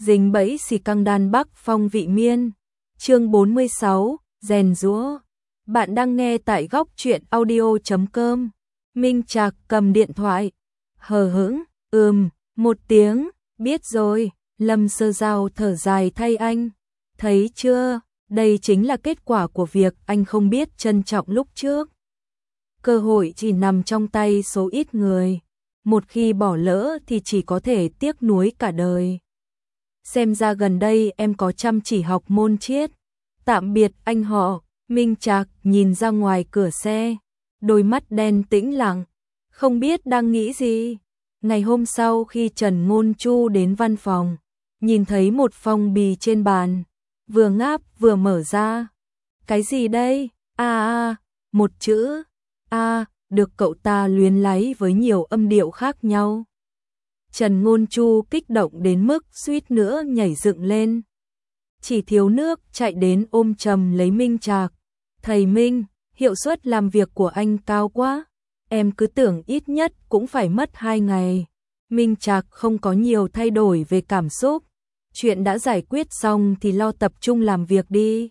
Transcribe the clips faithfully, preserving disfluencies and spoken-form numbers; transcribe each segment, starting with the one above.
dính bẫy xì căng đan Bắc phong vị miên. Chương bốn mươi sáu, rèn giũa. Bạn đang nghe tại góc truyện audio chấm com. Minh Trạc cầm điện thoại, hờ hững, ừm, một tiếng, biết rồi. Lâm Sơ Giao thở dài thay anh. Thấy chưa, đây chính là kết quả của việc anh không biết trân trọng lúc trước. Cơ hội chỉ nằm trong tay số ít người. Một khi bỏ lỡ thì chỉ có thể tiếc nuối cả đời. Xem ra gần đây em có chăm chỉ học môn triết. Tạm biệt anh họ. Minh Trạc nhìn ra ngoài cửa xe, đôi mắt đen tĩnh lặng, không biết đang nghĩ gì. Ngày hôm sau khi Trần Ngôn Chu đến văn phòng, nhìn thấy một phong bì trên bàn, vừa ngáp vừa mở ra. Cái gì đây? A a, một chữ A, được cậu ta luyến láy với nhiều âm điệu khác nhau. Trần Ngôn Chu kích động đến mức suýt nữa nhảy dựng lên. Chỉ thiếu nước chạy đến ôm chầm lấy Minh Trạc. Thầy Minh, hiệu suất làm việc của anh cao quá. Em cứ tưởng ít nhất cũng phải mất hai ngày. Minh Trạc không có nhiều thay đổi về cảm xúc. Chuyện đã giải quyết xong thì lo tập trung làm việc đi.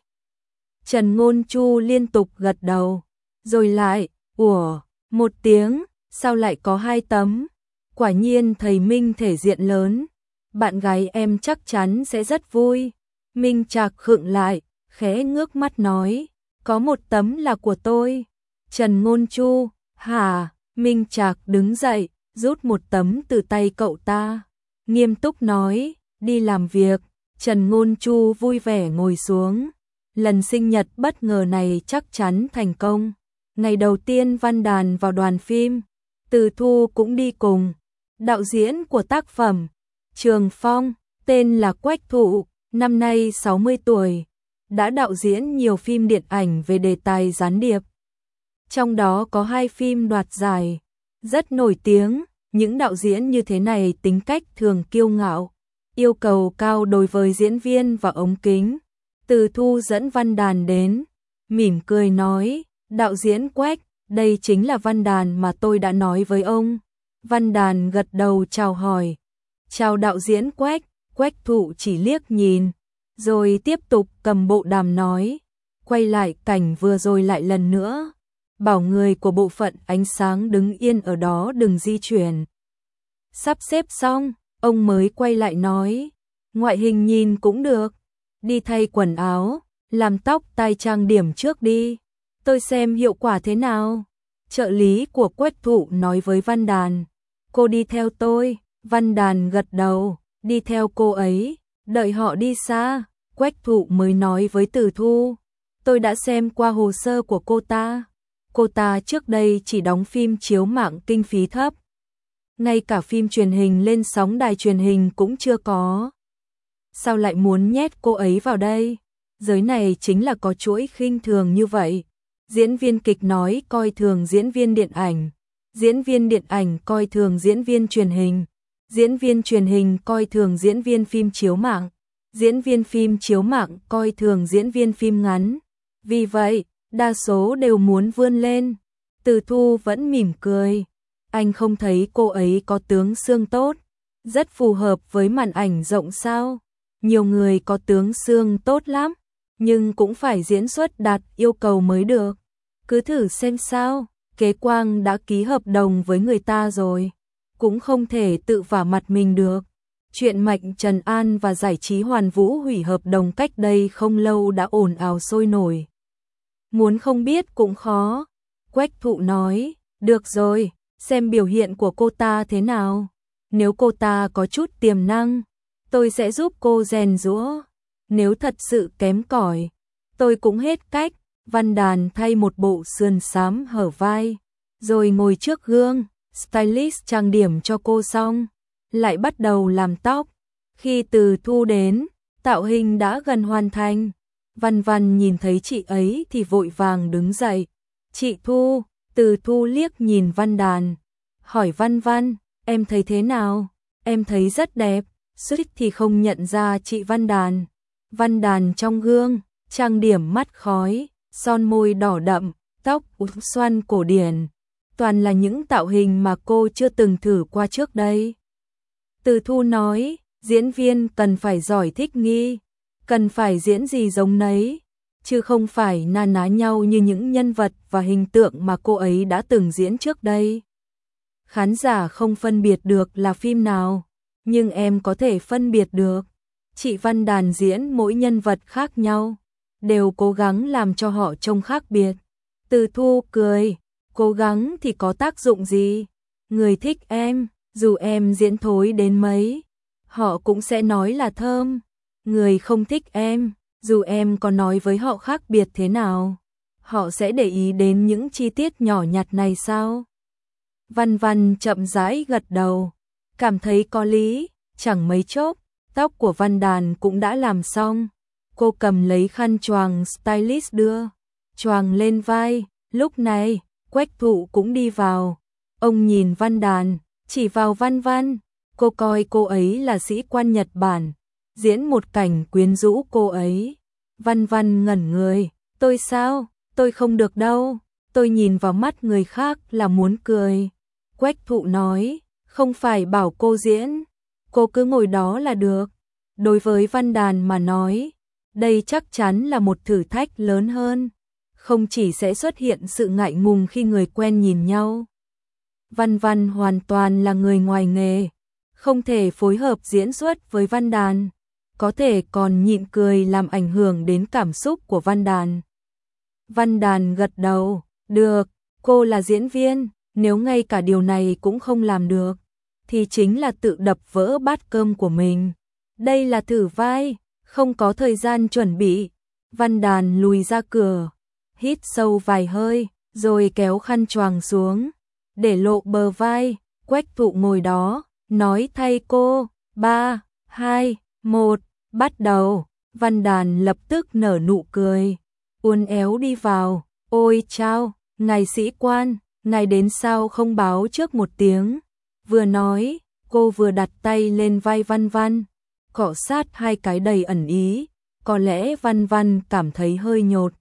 Trần Ngôn Chu liên tục gật đầu. Rồi lại, ủa, một tiếng, sao lại có hai tấm? Quả nhiên thầy Minh thể diện lớn. Bạn gái em chắc chắn sẽ rất vui. Minh Trạc khựng lại, khẽ ngước mắt nói. Có một tấm là của tôi. Trần Ngôn Chu, hả? Minh Trạc đứng dậy, rút một tấm từ tay cậu ta. Nghiêm túc nói, đi làm việc. Trần Ngôn Chu vui vẻ ngồi xuống. Lần sinh nhật bất ngờ này chắc chắn thành công. Ngày đầu tiên Văn Đàn vào đoàn phim, Từ Thu cũng đi cùng. Đạo diễn của tác phẩm, Trường Phong, tên là Quách Thụ, năm nay sáu mươi tuổi. Đã đạo diễn nhiều phim điện ảnh về đề tài gián điệp. Trong đó có hai phim đoạt giải, rất nổi tiếng. Những đạo diễn như thế này tính cách thường kiêu ngạo, yêu cầu cao đối với diễn viên và ống kính. Từ Thu dẫn Văn Đàn đến, mỉm cười nói, đạo diễn Quách, đây chính là Văn Đàn mà tôi đã nói với ông. Văn Đàn gật đầu chào hỏi, chào đạo diễn Quách. Quách Thụ chỉ liếc nhìn, rồi tiếp tục cầm bộ đàm nói, quay lại cảnh vừa rồi lại lần nữa, bảo người của bộ phận ánh sáng đứng yên ở đó đừng di chuyển. Sắp xếp xong, ông mới quay lại nói, ngoại hình nhìn cũng được, đi thay quần áo, làm tóc tai trang điểm trước đi, tôi xem hiệu quả thế nào. Trợ lý của Quách Thụ nói với Văn Đàn, cô đi theo tôi. Văn Đàn gật đầu, đi theo cô ấy. Đợi họ đi xa, Quách Thụ mới nói với Từ Thu, tôi đã xem qua hồ sơ của cô ta. Cô ta trước đây chỉ đóng phim chiếu mạng kinh phí thấp. Ngay cả phim truyền hình lên sóng đài truyền hình cũng chưa có. Sao lại muốn nhét cô ấy vào đây? Giới này chính là có chuỗi khinh thường như vậy. Diễn viên kịch nói coi thường diễn viên điện ảnh. Diễn viên điện ảnh coi thường diễn viên truyền hình. Diễn viên truyền hình coi thường diễn viên phim chiếu mạng. Diễn viên phim chiếu mạng coi thường diễn viên phim ngắn. Vì vậy, đa số đều muốn vươn lên. Từ Thu vẫn mỉm cười. Anh không thấy cô ấy có tướng xương tốt, rất phù hợp với màn ảnh rộng sao? Nhiều người có tướng xương tốt lắm, nhưng cũng phải diễn xuất đạt yêu cầu mới được. Cứ thử xem sao, Kế Quang đã ký hợp đồng với người ta rồi, cũng không thể tự vả mặt mình được. Chuyện Mạnh Trần An và Giải trí Hoàn Vũ hủy hợp đồng cách đây không lâu đã ồn ào sôi nổi. Muốn không biết cũng khó. Quách Thụ nói, được rồi, xem biểu hiện của cô ta thế nào. Nếu cô ta có chút tiềm năng, tôi sẽ giúp cô rèn giũa. Nếu thật sự kém cỏi, tôi cũng hết cách. Văn Đàn thay một bộ sườn xám hở vai, rồi ngồi trước gương, stylist trang điểm cho cô xong, lại bắt đầu làm tóc. Khi Từ Thu đến, tạo hình đã gần hoàn thành. Văn Văn nhìn thấy chị ấy thì vội vàng đứng dậy. Chị Thu, Từ Thu liếc nhìn Văn Đàn, hỏi Văn Văn, em thấy thế nào? Em thấy rất đẹp. Suýt thì không nhận ra chị Văn Đàn. Văn Đàn trong gương, trang điểm mắt khói, son môi đỏ đậm, tóc uốn xoăn cổ điển. Toàn là những tạo hình mà cô chưa từng thử qua trước đây. Từ Thu nói, Diễn viên cần phải giỏi thích nghi, cần phải diễn gì giống nấy, chứ không phải na ná nhau như những nhân vật và hình tượng mà cô ấy đã từng diễn trước đây. Khán giả không phân biệt được là phim nào, nhưng em có thể phân biệt được. Chị Văn Đàn diễn mỗi nhân vật khác nhau, đều cố gắng làm cho họ trông khác biệt. Từ Thu cười, cố gắng thì có tác dụng gì? Người thích em, dù em diễn thối đến mấy, họ cũng sẽ nói là thơm. Người không thích em, dù em có nói với họ khác biệt thế nào, họ sẽ để ý đến những chi tiết nhỏ nhặt này sao? Văn Văn chậm rãi gật đầu, cảm thấy có lý. Chẳng mấy chốc, tóc của Văn Đàn cũng đã làm xong. Cô cầm lấy khăn choàng stylist đưa, choàng lên vai. Lúc này, Quách Thụ cũng đi vào. Ông nhìn Văn Đàn, chỉ vào Văn Văn. Cô coi cô ấy là sĩ quan Nhật Bản, diễn một cảnh quyến rũ cô ấy. Văn Văn ngẩn người, tôi sao? Tôi không được đâu. Tôi nhìn vào mắt người khác là muốn cười. Quách Thụ nói, không phải bảo cô diễn, cô cứ ngồi đó là được. Đối với Văn Đàn mà nói, đây chắc chắn là một thử thách lớn hơn. Không chỉ sẽ xuất hiện sự ngại ngùng khi người quen nhìn nhau. Văn Văn hoàn toàn là người ngoài nghề, không thể phối hợp diễn xuất với Văn Đàn, có thể còn nhịn cười làm ảnh hưởng đến cảm xúc của Văn Đàn. Văn Đàn gật đầu, được, cô là diễn viên, nếu ngay cả điều này cũng không làm được, thì chính là tự đập vỡ bát cơm của mình. Đây là thử vai, không có thời gian chuẩn bị. Văn Đàn lùi ra cửa, hít sâu vài hơi, rồi kéo khăn choàng xuống, để lộ bờ vai. Quách Thụ ngồi đó, nói thay cô, ba, hai, một, bắt đầu. Văn Đàn lập tức nở nụ cười, uốn éo đi vào, ôi chao, ngài sĩ quan, ngài đến sao không báo trước một tiếng. Vừa nói, cô vừa đặt tay lên vai Văn Văn, cọ sát hai cái đầy ẩn ý, có lẽ Văn Văn cảm thấy hơi nhột.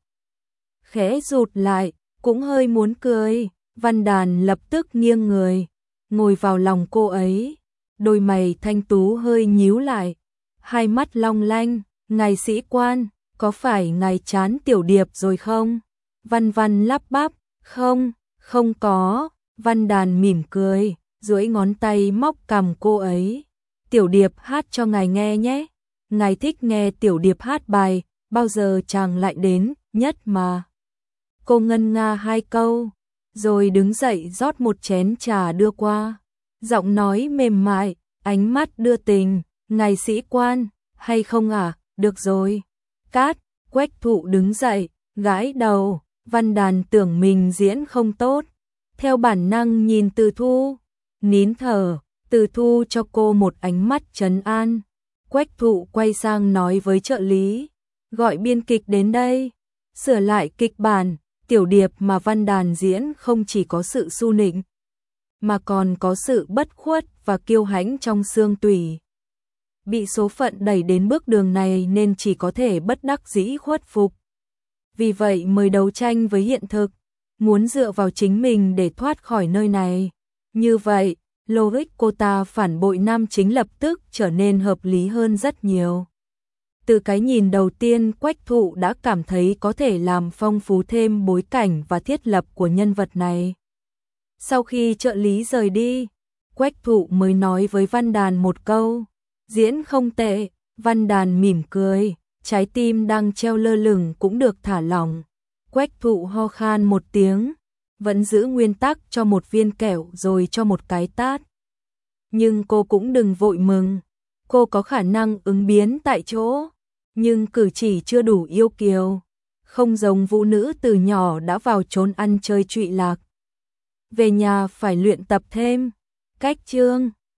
Khẽ rụt lại, cũng hơi muốn cười. Văn Đàn lập tức nghiêng người, ngồi vào lòng cô ấy, đôi mày thanh tú hơi nhíu lại, hai mắt long lanh, ngài sĩ quan, có phải ngài chán Tiểu Điệp rồi không? Văn Văn lắp bắp, không, không có. Văn Đàn mỉm cười, duỗi ngón tay móc cằm cô ấy. Tiểu Điệp hát cho ngài nghe nhé, ngài thích nghe Tiểu Điệp hát bài, bao giờ chàng lại đến, nhất mà. Cô ngân nga hai câu, rồi đứng dậy rót một chén trà đưa qua. Giọng nói mềm mại, ánh mắt đưa tình, ngài sĩ quan, hay không à, được rồi. Cát. Quách Thụ đứng dậy, gãi đầu. Văn Đàn tưởng mình diễn không tốt, theo bản năng nhìn Từ Thu, nín thở. Từ Thu cho cô một ánh mắt trấn an. Quách Thụ quay sang nói với trợ lý, gọi biên kịch đến đây, sửa lại kịch bản. Tiểu Điệp mà Văn Đàn diễn không chỉ có sự su nịnh, mà còn có sự bất khuất và kiêu hãnh trong xương tủy. Bị số phận đẩy đến bước đường này nên chỉ có thể bất đắc dĩ khuất phục. Vì vậy mới đấu tranh với hiện thực, muốn dựa vào chính mình để thoát khỏi nơi này. Như vậy, logic cô ta phản bội nam chính lập tức trở nên hợp lý hơn rất nhiều. Từ cái nhìn đầu tiên, Quách Thụ đã cảm thấy có thể làm phong phú thêm bối cảnh và thiết lập của nhân vật này. Sau khi trợ lý rời đi, Quách Thụ mới nói với Văn Đàn một câu, diễn không tệ. Văn Đàn mỉm cười, trái tim đang treo lơ lửng cũng được thả lỏng. Quách Thụ ho khan một tiếng, vẫn giữ nguyên tắc cho một viên kẹo rồi cho một cái tát. Nhưng cô cũng đừng vội mừng, cô có khả năng ứng biến tại chỗ, nhưng cử chỉ chưa đủ yêu kiều, không giống vũ nữ từ nhỏ đã vào trốn ăn chơi trụy lạc. Về nhà phải luyện tập thêm. Cách chương